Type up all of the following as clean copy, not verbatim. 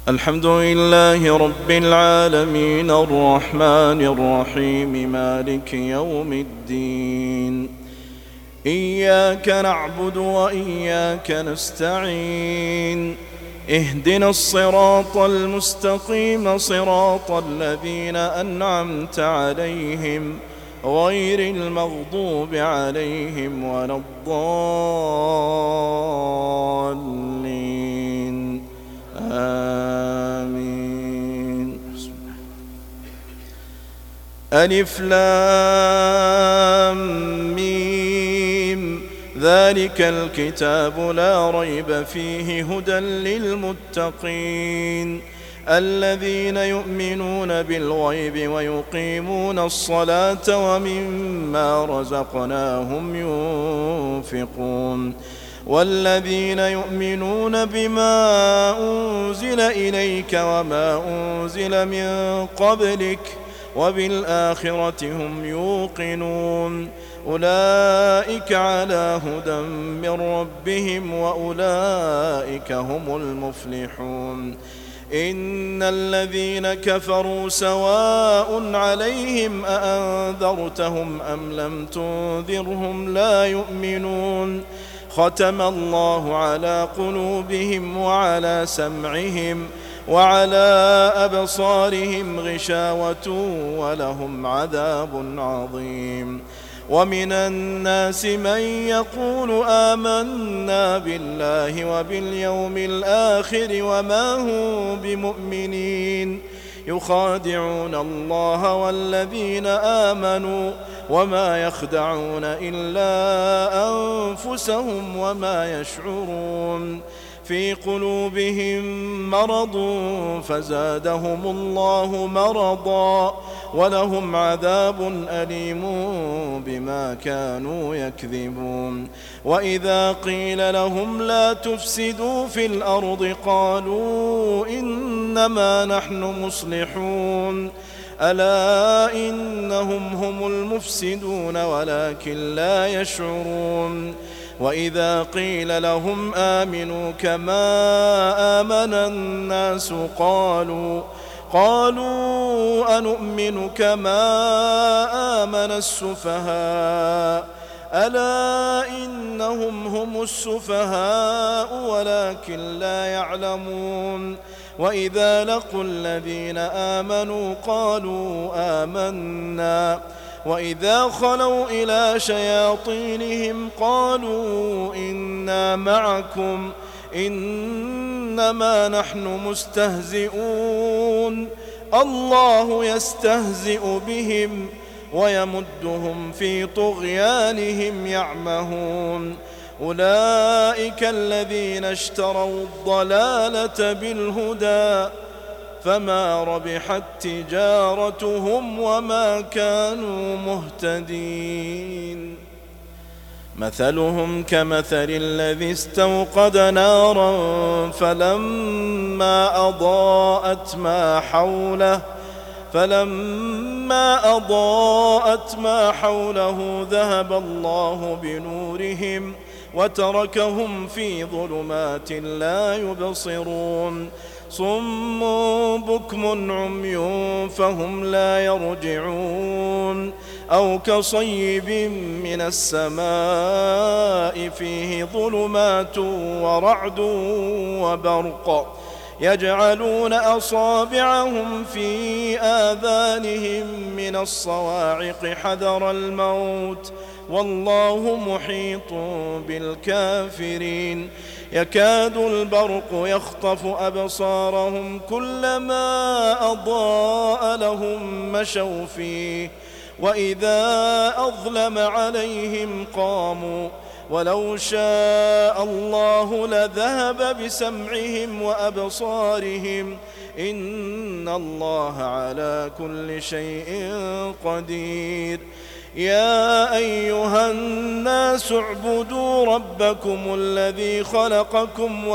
الحمد لله رب العالمين الرحمن الرحيم مالك يوم الدين. إياك نعبد وإياك نستعين. اهدنا الصراط المستقيم صراط الذين أنعمت عليهم غير المغضوب عليهم ولا الضالين. آمين. ألف لام ميم. ذلك الكتاب لا ريب فيه هدى للمتقين الذين يؤمنون بالغيب ويقيمون الصلاة ومما رزقناهم ينفقون والذين يؤمنون بما أنزل إليك وما أنزل من قبلك وبالآخرة هم يوقنون أولئك على هدى من ربهم وأولئك هم المفلحون. إن الذين كفروا سواء عليهم أأنذرتهم أم لم تنذرهم لا يؤمنون ختم الله على قلوبهم وعلى سمعهم وعلى أبصارهم غشاوة ولهم عذاب عظيم. ومن الناس من يقول آمنا بالله وباليوم الآخر وما هم بمؤمنين يخادعون الله والذين آمنوا وما يخدعون إلا أنفسهم وما يشعرون. في قلوبهم مرض فزادهم الله مرضا ولهم عذاب أليم بما كانوا يكذبون. وإذا قيل لهم لا تفسدوا في الأرض قالوا إنما نحن مصلحون ألا إنهم هم المفسدون ولكن لا يشعرون. وإذا قيل لهم آمنوا كما آمن الناس قالوا أنؤمن كما آمن السفهاء ألا إنهم هم السفهاء ولكن لا يعلمون. وإذا لقوا الذين آمنوا قالوا آمنا وإذا خلوا إلى شياطينهم قالوا إنا معكم إنما نحن مستهزئون الله يستهزئ بهم ويمدهم في طغيانهم يعمهون. أولئك الذين اشتروا الضلالة بالهدى فما ربحت تجارتهم وما كانوا مهتدين. مثلهم كمثل الذي استوقد نارا فلما أضاءت ما حوله ذهب الله بنورهم وتركهم في ظلمات لا يبصرون صم بكم عمي فهم لا يرجعون. أو كصيب من السماء فيه ظلمات ورعد وبرق يجعلون أصابعهم في آذانهم من الصواعق حذر الموت والله محيط بالكافرين. يكاد البرق يخطف أبصارهم كلما أضاء لهم مشوا فيه وإذا أظلم عليهم قاموا ولو شاء الله لذهب بسمعهم وأبصارهم إن الله على كل شيء قدير. يا أيها الناس اعبدوا ربكم الذي خلقكم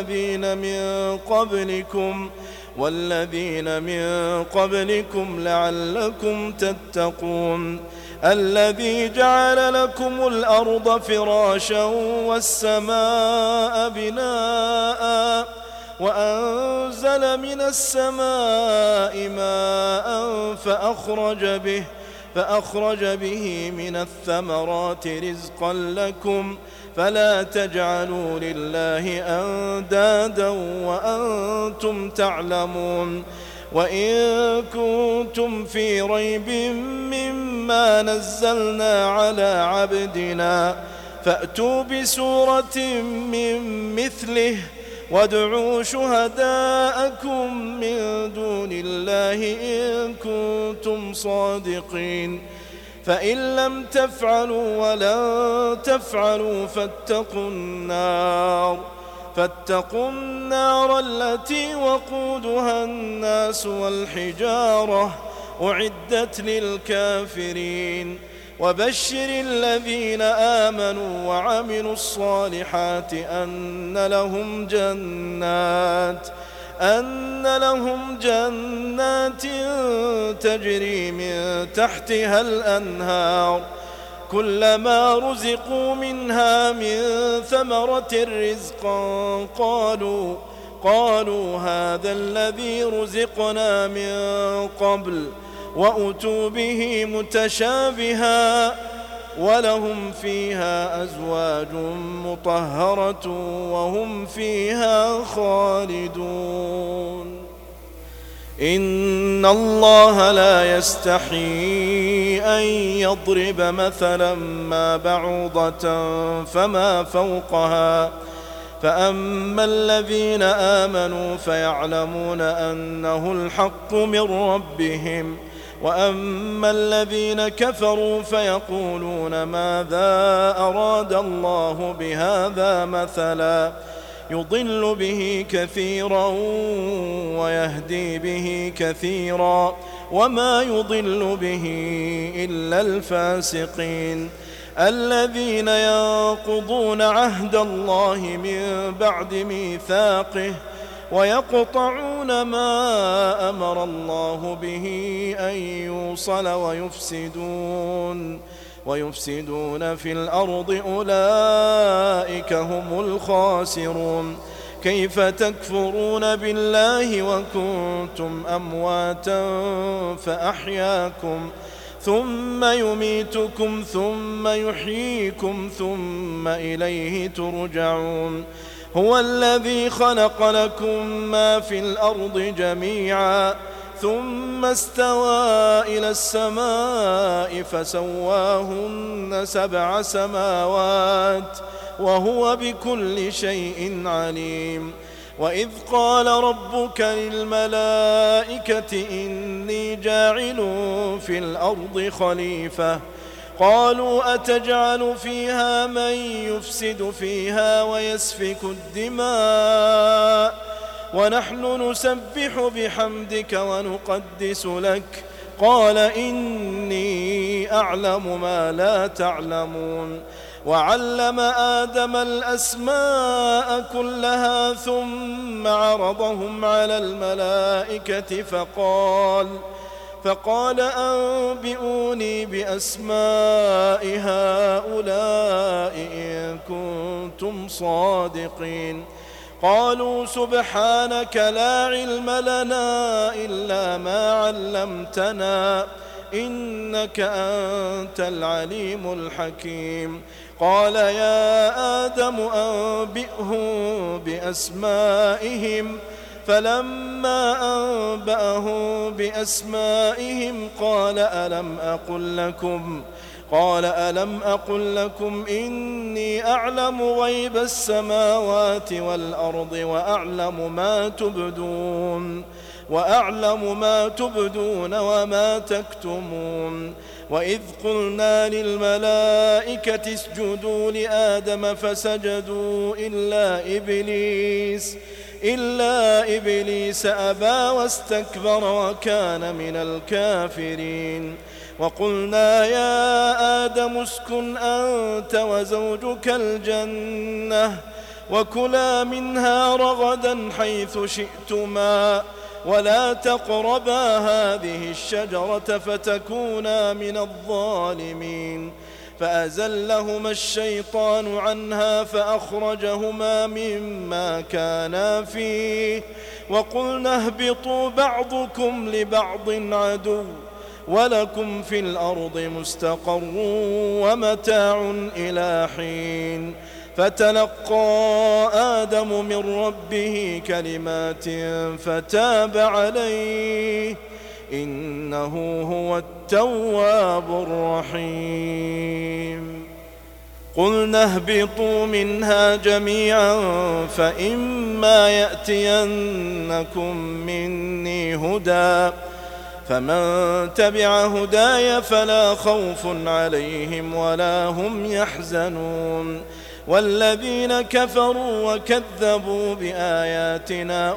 والذين من قبلكم لعلكم تتقون. الذي جعل لكم الأرض فراشا والسماء بناء وأنزل من السماء ماء فأخرج به من الثمرات رزقا لكم فلا تجعلوا لله أندادا وأنتم تعلمون وإن كنتم في ريب مما نزلنا على عبدنا فأتوا بسورة من مثله وادعوا شهداءكم من دون الله إن كنتم صادقين فإن لم تفعلوا ولن تفعلوا فاتقوا النار التي وقودها الناس والحجارة أعدت للكافرين وبشر الذين آمنوا وعملوا الصالحات أن لهم جنات تجري من تحتها الأنهار كلما رزقوا منها من ثمرة رزقا قالوا هذا الذي رزقنا من قبل وأتوا به متشابها ولهم فيها أزواج مطهرة وهم فيها خالدون إن الله لا يستحيي أن يضرب مثلا ما بعوضة فما فوقها فأما الذين آمنوا فيعلمون أنه الحق من ربهم وأما الذين كفروا فيقولون ماذا أراد الله بهذا مثلا يضل به كثيرا ويهدي به كثيرا وما يضل به إلا الفاسقين الذين ينقضون عهد الله من بعد ميثاقه ويقطعون ما أمر الله به أن يوصل ويفسدون في الأرض أولئك هم الخاسرون كيف تكفرون بالله وكنتم أمواتا فأحياكم ثم يميتكم ثم يحييكم ثم إليه ترجعون هو الذي خلق لكم ما في الأرض جميعا ثم استوى إلى السماء فسواهن 7 سماوات وهو بكل شيء عليم وإذ قال ربك للملائكة إني جاعل في الأرض خليفة قالوا أتجعل فيها من يفسد فيها ويسفك الدماء ونحن نسبح بحمدك ونقدس لك قال إني أعلم ما لا تعلمون وعلم آدم الأسماء كلها ثم عرضهم على الملائكة فقال أنبئوني بأسماء هؤلاء إن كنتم صادقين قالوا سبحانك لا علم لنا إلا ما علمتنا إنك أنت العليم الحكيم قال يا آدم أنبئهم بأسمائهم فلما أنبأهم بأسمائهم قال ألم أقل لكم إني أعلم غيب السماوات والأرض وأعلم ما تبدون وما تكتمون وإذ قلنا للملائكة اسجدوا لآدم فسجدوا إلا إبليس أبى واستكبر وكان من الكافرين وقلنا يا آدم اسكن أنت وزوجك الجنة وكلا منها رغدا حيث شئتما ولا تقربا هذه الشجرة فتكونا من الظالمين فأزلهما الشيطان عنها فأخرجهما مما كانا فيه وقلنا اهبطوا بعضكم لبعض عدو ولكم في الأرض مستقر ومتاع إلى حين فتلقى آدم من ربه كلمات فتاب عليه إنه هو التواب الرحيم قلنا اهبطوا منها جميعا فإما يأتينكم مني هدى فمن تبع هداي فلا خوف عليهم ولا هم يحزنون والذين كفروا وكذبوا بآياتنا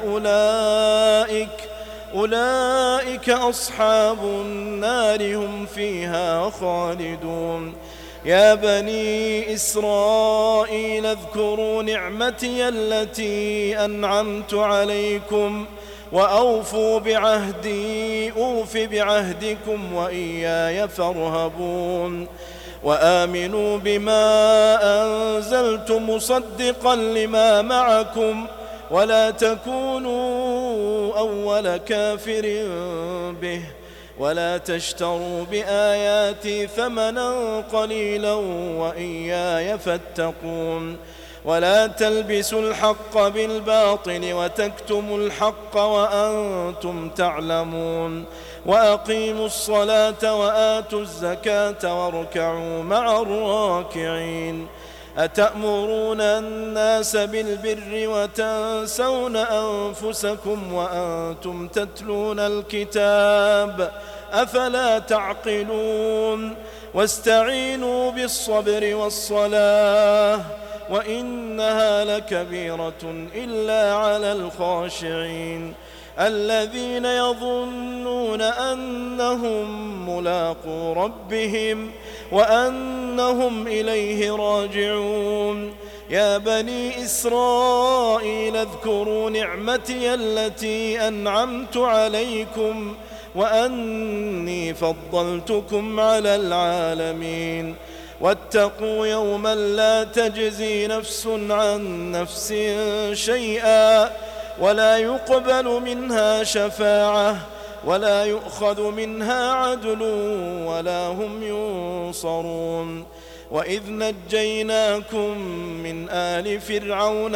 أولئك أصحاب النار هم فيها خالدون يا بني إسرائيل اذكروا نعمتي التي أنعمت عليكم وأوفوا بعهدي أوف بعهدكم وإياي فارهبون وآمنوا بما أنزلت مصدقا لما معكم ولا تكونوا أول كافر به ولا تشتروا بآياتي ثمنا قليلا وإياي فاتقون ولا تلبسوا الحق بالباطل وتكتموا الحق وأنتم تعلمون وأقيموا الصلاة وآتوا الزكاة واركعوا مع الراكعين أتأمرون الناس بالبر وتنسون أنفسكم وأنتم تتلون الكتاب أفلا تعقلون واستعينوا بالصبر والصلاة وإنها لكبيرة إلا على الخاشعين الذين يظنون أنهم ملاقو ربهم وأنهم إليه راجعون يا بني إسرائيل اذكروا نعمتي التي أنعمت عليكم وأني فضلتكم على العالمين واتقوا يوما لا تجزي نفس عن نفس شيئا ولا يقبل منها شفاعة ولا يؤخذ منها عدل ولا هم ينصرون وإذ نجيناكم من آل فرعون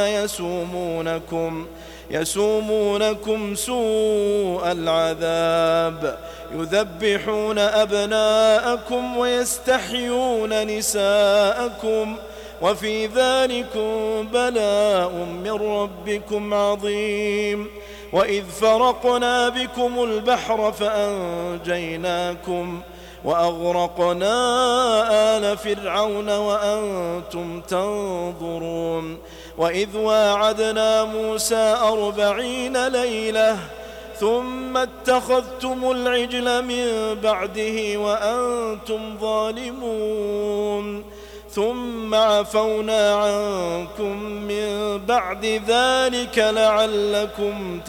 يسومونكم سوء العذاب يذبحون أبناءكم ويستحيون نساءكم وفي ذلكم بلاء من ربكم عظيم وإذ فرقنا بكم البحر فأنجيناكم وأغرقنا آل فرعون وأنتم تنظرون وإذ واعدنا موسى 40 ليلة ثم اتخذتم العجل من بعده وأنتم ظالمون ثم عفونا عنكم من بعد ذلك لعلكم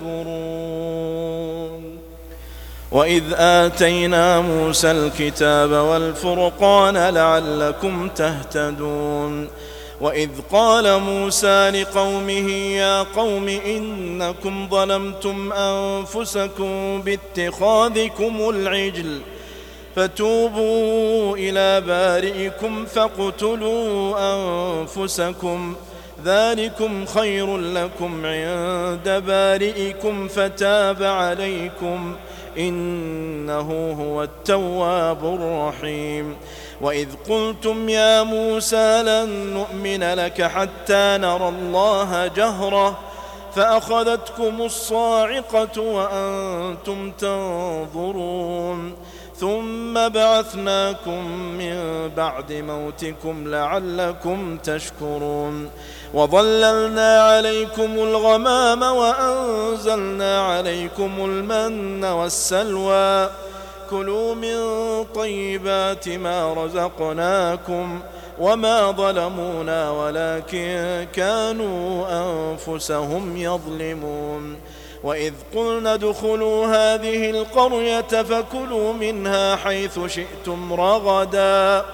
تشكرون وإذ آتينا موسى الكتاب والفرقان لعلكم تهتدون وإذ قال موسى لقومه يا قوم إنكم ظلمتم أنفسكم باتخاذكم العجل فتوبوا إلى بارئكم فاقتلوا أنفسكم ذلكم خير لكم عند بارئكم فتاب عليكم إنه هو التواب الرحيم وإذ قلتم يا موسى لن نؤمن لك حتى نرى الله جهرة فأخذتكم الصاعقة وأنتم تنظرون ثم بعثناكم من بعد موتكم لعلكم تشكرون وظللنا عليكم الغمام وأنزلنا عليكم المن والسلوى كلوا من طيبات ما رزقناكم وما ظلمونا ولكن كانوا أنفسهم يظلمون وإذ قلنا ادخلوا هذه القرية فكلوا منها حيث شئتم رغدا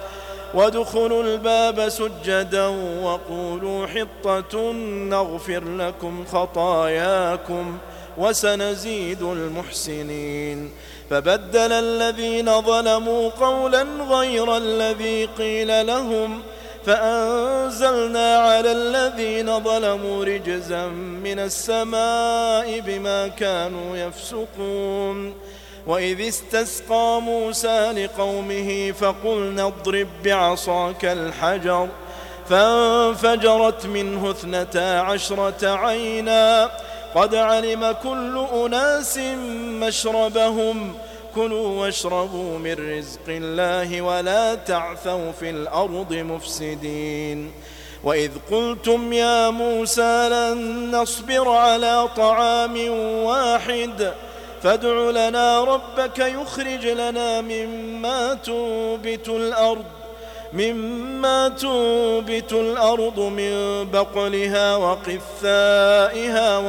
وادخلوا الباب سجدا وقولوا حطة نغفر لكم خطاياكم وسنزيد المحسنين. فبدل الذين ظلموا قولا غير الذي قيل لهم فأنزلنا على الذين ظلموا رجزا من السماء بما كانوا يفسقون. وإذ استسقى موسى لقومه فقلنا اضرب بعصاك الحجر فانفجرت منه 12 عينا قد علم كل أناس مشربهم كلوا واشربوا من رزق الله ولا تعثوا في الأرض مفسدين. وإذ قلتم يا موسى لن نصبر على طعام واحد فادع لنا ربك يخرج لنا مما تنبت الأرض من بقلها وقثائها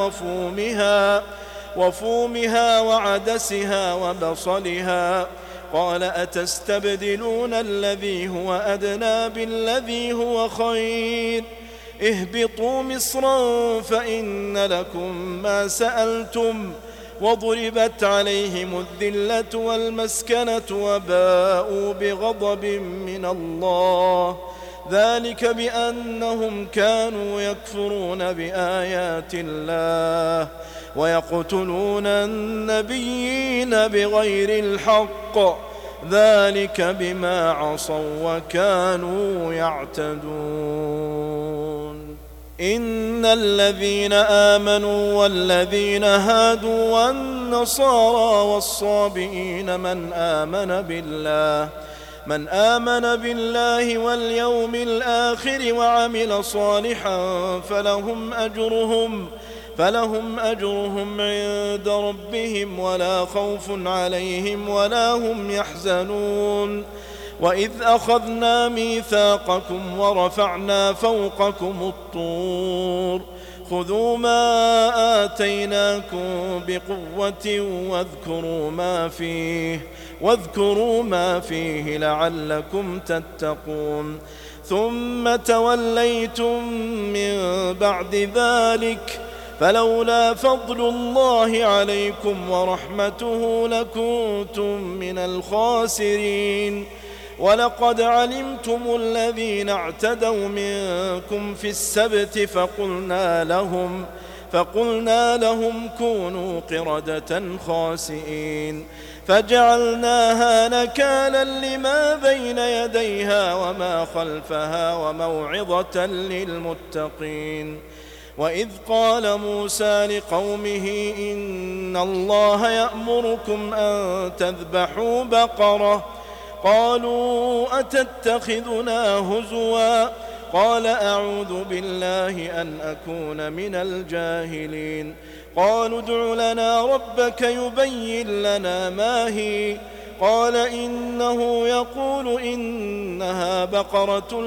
وفومها وعدسها وبصلها قال أتستبدلون الذي هو أدنى بالذي هو خير اهبطوا مصرا فإن لكم ما سألتم وضربت عليهم الذلة والمسكنة وباءوا بغضب من الله ذلك بأنهم كانوا يكفرون بآيات الله ويقتلون النبيين بغير الحق ذلك بما عصوا وكانوا يعتدون. إن الذين آمنوا والذين هادوا والنصارى والصابئين من آمن بالله واليوم الآخر وعمل صالحا فلهم أجرهم عند ربهم ولا خوف عليهم ولا هم يحزنون. وإذ أخذنا ميثاقكم ورفعنا فوقكم الطور خذوا ما آتيناكم بقوة واذكروا ما فيه لعلكم تتقون. ثم توليتم من بعد ذلك فلولا فضل الله عليكم ورحمته لكنتم من الخاسرين. ولقد علمتم الذين اعتدوا منكم في السبت فقلنا لهم كونوا قردة خاسئين فجعلناها نكالا لما بين يديها وما خلفها وموعظة للمتقين. وإذ قال موسى لقومه إن الله يأمركم أن تذبحوا بقرة قالوا أتتخذنا هزوا قال أعوذ بالله أن أكون من الجاهلين. قالوا ادع لنا ربك يبين لنا ما هي قال إنه يقول إنها بقرة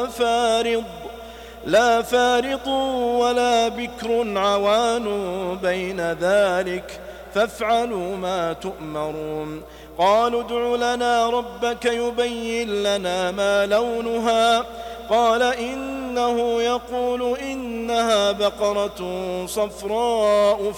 لا فارض ولا بكر عوان بين ذلك فافعلوا ما تؤمرون. قالوا ادع لنا ربك يبين لنا ما لونها قال إنه يقول إنها بقرة صفراء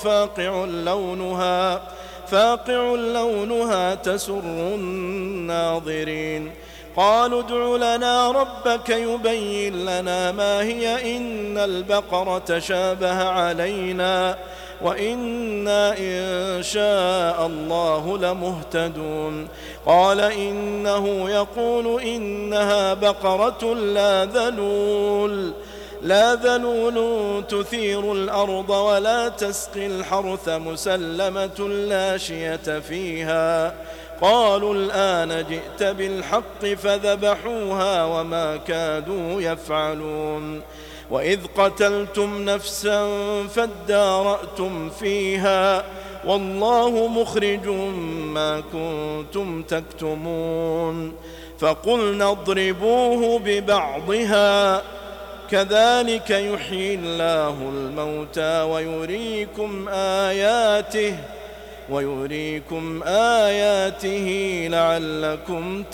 فاقع لونها تسر الناظرين. قالوا ادع لنا ربك يبين لنا ما هي إن البقرة شابه علينا وإنا إن شاء الله لمهتدون. قال إنه يقول إنها بقرة لا ذلول تثير الأرض ولا تسقي الحرث مسلمة لا شية فيها. قالوا الآن جئت بالحق فذبحوها وما كادوا يفعلون. وإذ قتلتم نفسا فادارأتم فيها والله مخرج ما كنتم تكتمون. فقلنا اضربوه ببعضها كذلك يحيي الله الموتى ويريكم آياته ويريكم آياته لعلكم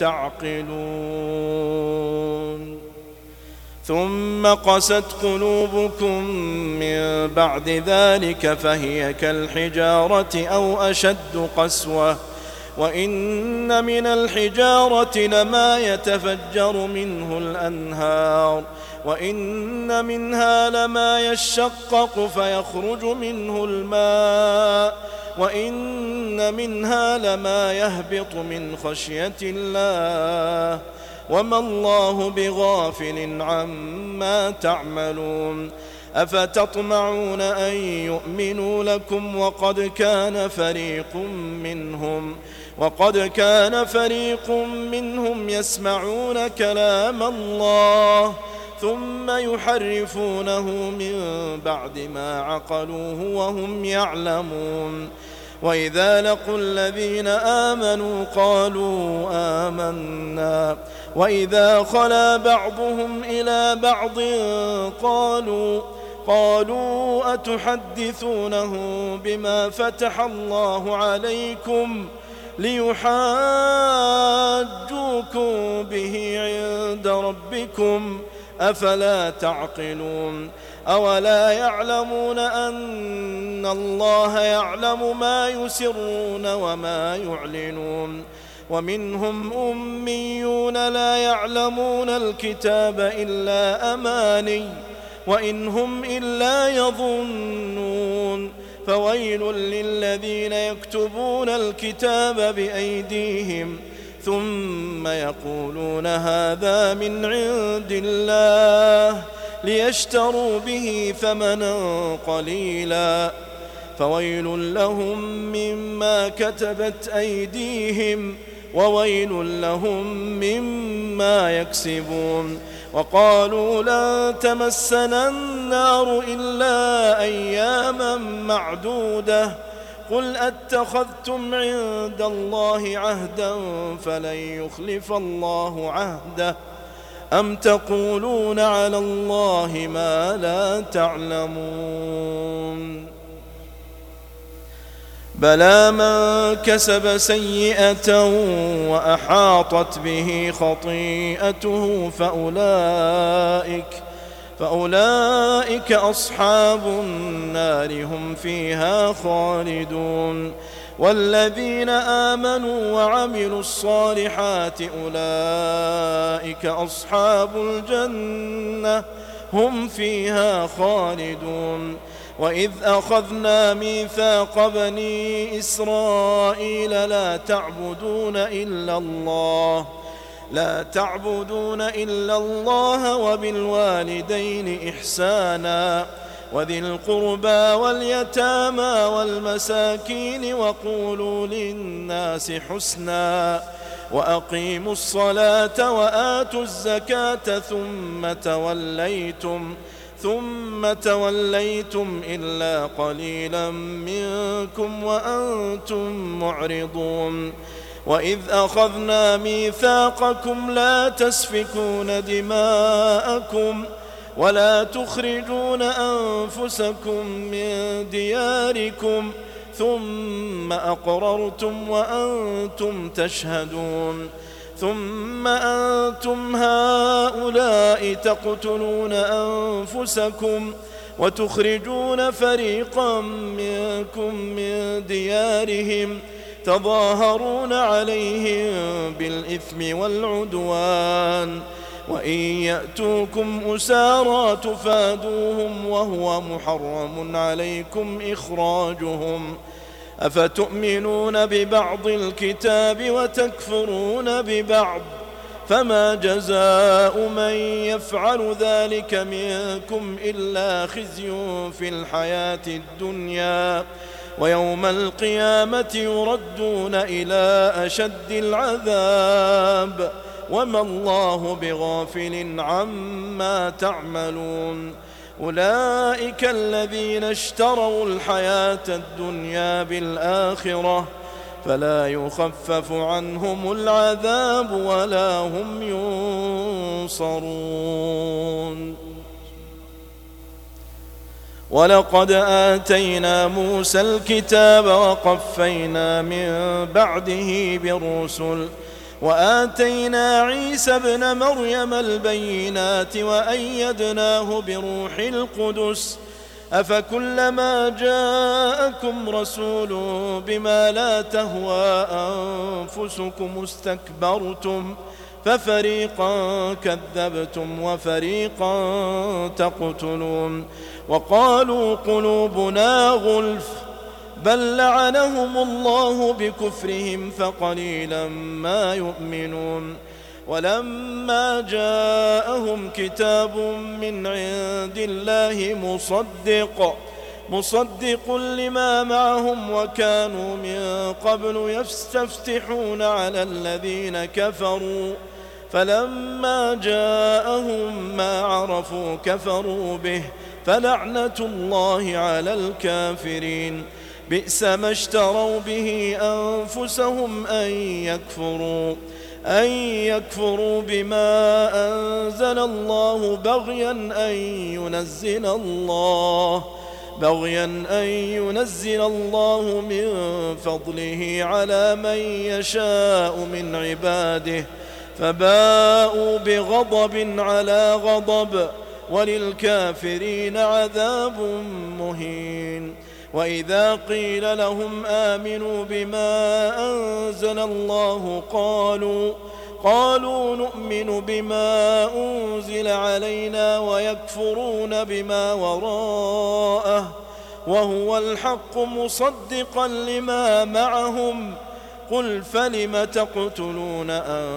تعقلون. ثم قست قلوبكم من بعد ذلك فهي كالحجارة أو أشد قسوة، وإن من الحجارة لما يتفجر منه الأنهار، وإن منها لما يشقق فيخرج منه الماء، وإن منها لما يهبط من خشية الله، وما الله بغافل عما تعملون. أفتطمعون أن يؤمنوا لكم وقد كان فريق منهم يسمعون كلام الله ثم يحرفونه من بعد ما عقلوه وهم يعلمون. وإذا لقوا الذين آمنوا قالوا آمنا، وإذا خلا بعضهم إلى بعض قالوا أتحدثونه بما فتح الله عليكم ليحاجوكم به عند ربكم أفلا تعقلون. أولا يعلمون أن الله يعلم ما يسرون وما يعلنون. ومنهم أميون لا يعلمون الكتاب إلا أماني وإن هم إلا يظنون. فويل للذين يكتبون الكتاب بأيديهم ثم يقولون هذا من عند الله ليشتروا به ثمنا قليلا، فويل لهم مما كتبت أيديهم وويل لهم مما يكسبون. وقالوا لن تمسنا النار إلا أياما معدودة قل أتخذتم عند الله عهدا فلن يخلف الله عهده أم تقولون على الله ما لا تعلمون. بلى من كسب سيئة وأحاطت به خطيئته فأولئك أصحاب النار هم فيها خالدون. والذين آمنوا وعملوا الصالحات أولئك أصحاب الجنة هم فيها خالدون. وإذ أخذنا ميثاق بني إسرائيل لا تعبدون إلا الله وبالوالدين إحسانا وذي القربى واليتامى والمساكين وقولوا للناس حسنا وأقيموا الصلاة وآتوا الزكاة ثم توليتم إلا قليلا منكم وأنتم معرضون. وإذ أخذنا ميثاقكم لا تسفكون دماءكم ولا تخرجون أنفسكم من دياركم ثم أقررتم وأنتم تشهدون. ثم أنتم هؤلاء تقتلون أنفسكم وتخرجون فريقا منكم من ديارهم تظاهرون عليهم بالإثم والعدوان وإن يأتوكم أسارى تفادوهم وهو محرم عليكم إخراجهم أفتؤمنون ببعض الكتاب وتكفرون ببعض فما جزاء من يفعل ذلك منكم إلا خزي في الحياة الدنيا ويوم القيامة يردون إلى أشد العذاب وما الله بغافل عما تعملون. أولئك الذين اشتروا الحياة الدنيا بالآخرة فلا يخفف عنهم العذاب ولا هم ينصرون. ولقد آتينا موسى الكتاب وقفينا من بعده بالرسل وآتينا عيسى ابن مريم البينات وأيدناه بروح القدس أفكلما جاءكم رسول بما لا تهوى أنفسكم استكبرتم ففريقا كذبتم وفريقا تقتلون وقالوا قلوبنا غلف بل لعنهم الله بكفرهم فقليلا ما يؤمنون ولما جاءهم كتاب من عند الله مصدق لما معهم وكانوا من قبل يستفتحون على الذين كفروا فلما جاءهم ما عرفوا كفروا به فلعنة الله على الكافرين بئس ما اشتروا به أنفسهم أن يكفروا بما أنزل الله بغيا أن ينزل الله من فضله على من يشاء من عباده فباءوا بغضب على غضب وللكافرين عذاب مهين وإذا قيل لهم آمنوا بما أنزل الله قالوا نؤمن بما أنزل علينا ويكفرون بما وراءه وهو الحق مصدقا لما معهم قل فلم تقتلون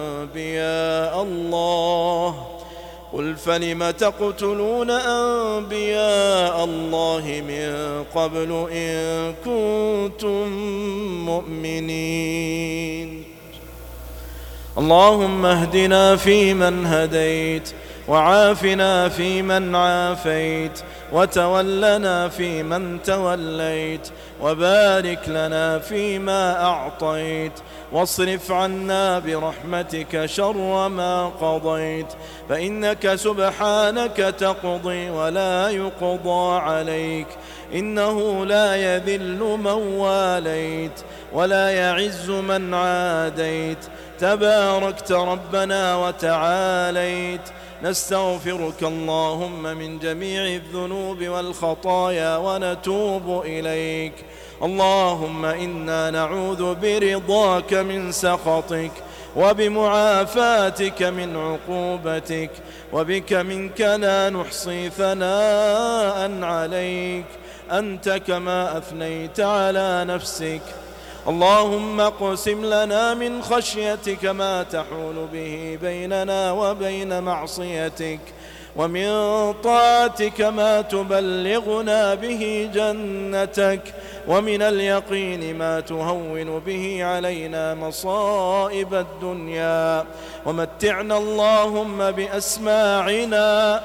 أنبياء الله من قبل إن كنتم مؤمنين اللهم اهدنا فيمن هديت وعافنا فيمن عافيت وتولنا فيمن توليت وبارك لنا فيما أعطيت واصرف عنا برحمتك شر ما قضيت فإنك سبحانك تقضي ولا يقضى عليك إنه لا يذل من واليت ولا يعز من عاديت تباركت ربنا وتعاليت نستغفرك اللهم من جميع الذنوب والخطايا ونتوب إليك اللهم إنا نعوذ برضاك من سخطك وبمعافاتك من عقوبتك وبك منك لا نحصي ثناء عليك أنت كما أثنيت على نفسك اللهم اقسم لنا من خشيتك ما تحول به بيننا وبين معصيتك ومن طاعتك ما تبلغنا به جنتك ومن اليقين ما تهون به علينا مصائب الدنيا ومتعنا اللهم بأسماعنا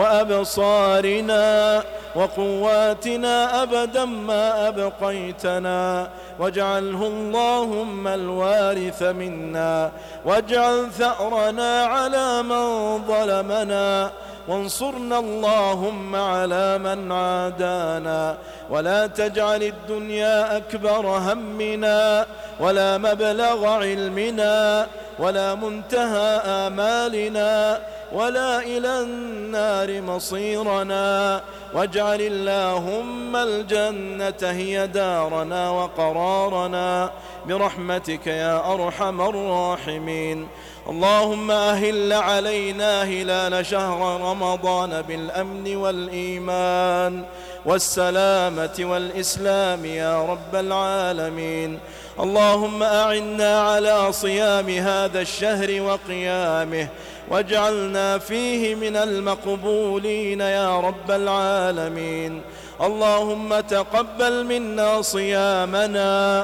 وأبصارنا وقواتنا أبدا ما أبقيتنا واجعله اللهم الوارث منا واجعل ثأرنا على من ظلمنا وانصرنا اللهم على من عادانا ولا تجعل الدنيا أكبر همنا ولا مبلغ علمنا ولا منتهى آمالنا ولا إلى النار مصيرنا واجعل اللهم الجنة هي دارنا وقرارنا برحمتك يا أرحم الراحمين اللهم أهل علينا هلال شهر رمضان بالأمن والإيمان والسلامة والإسلام يا رب العالمين اللهم أعنا على صيام هذا الشهر وقيامه واجعلنا فيه من المقبولين يا رب العالمين اللهم تقبل منا صيامنا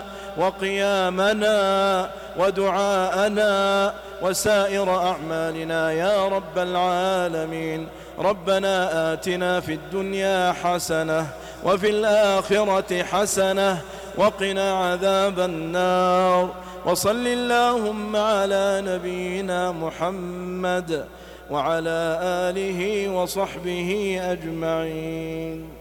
وقيامنا ودعاءنا وسائر أعمالنا يا رب العالمين ربنا آتنا في الدنيا حسنة وفي الآخرة حسنة وقنا عذاب النار وصل اللهم على نبينا محمد وعلى آله وصحبه أجمعين.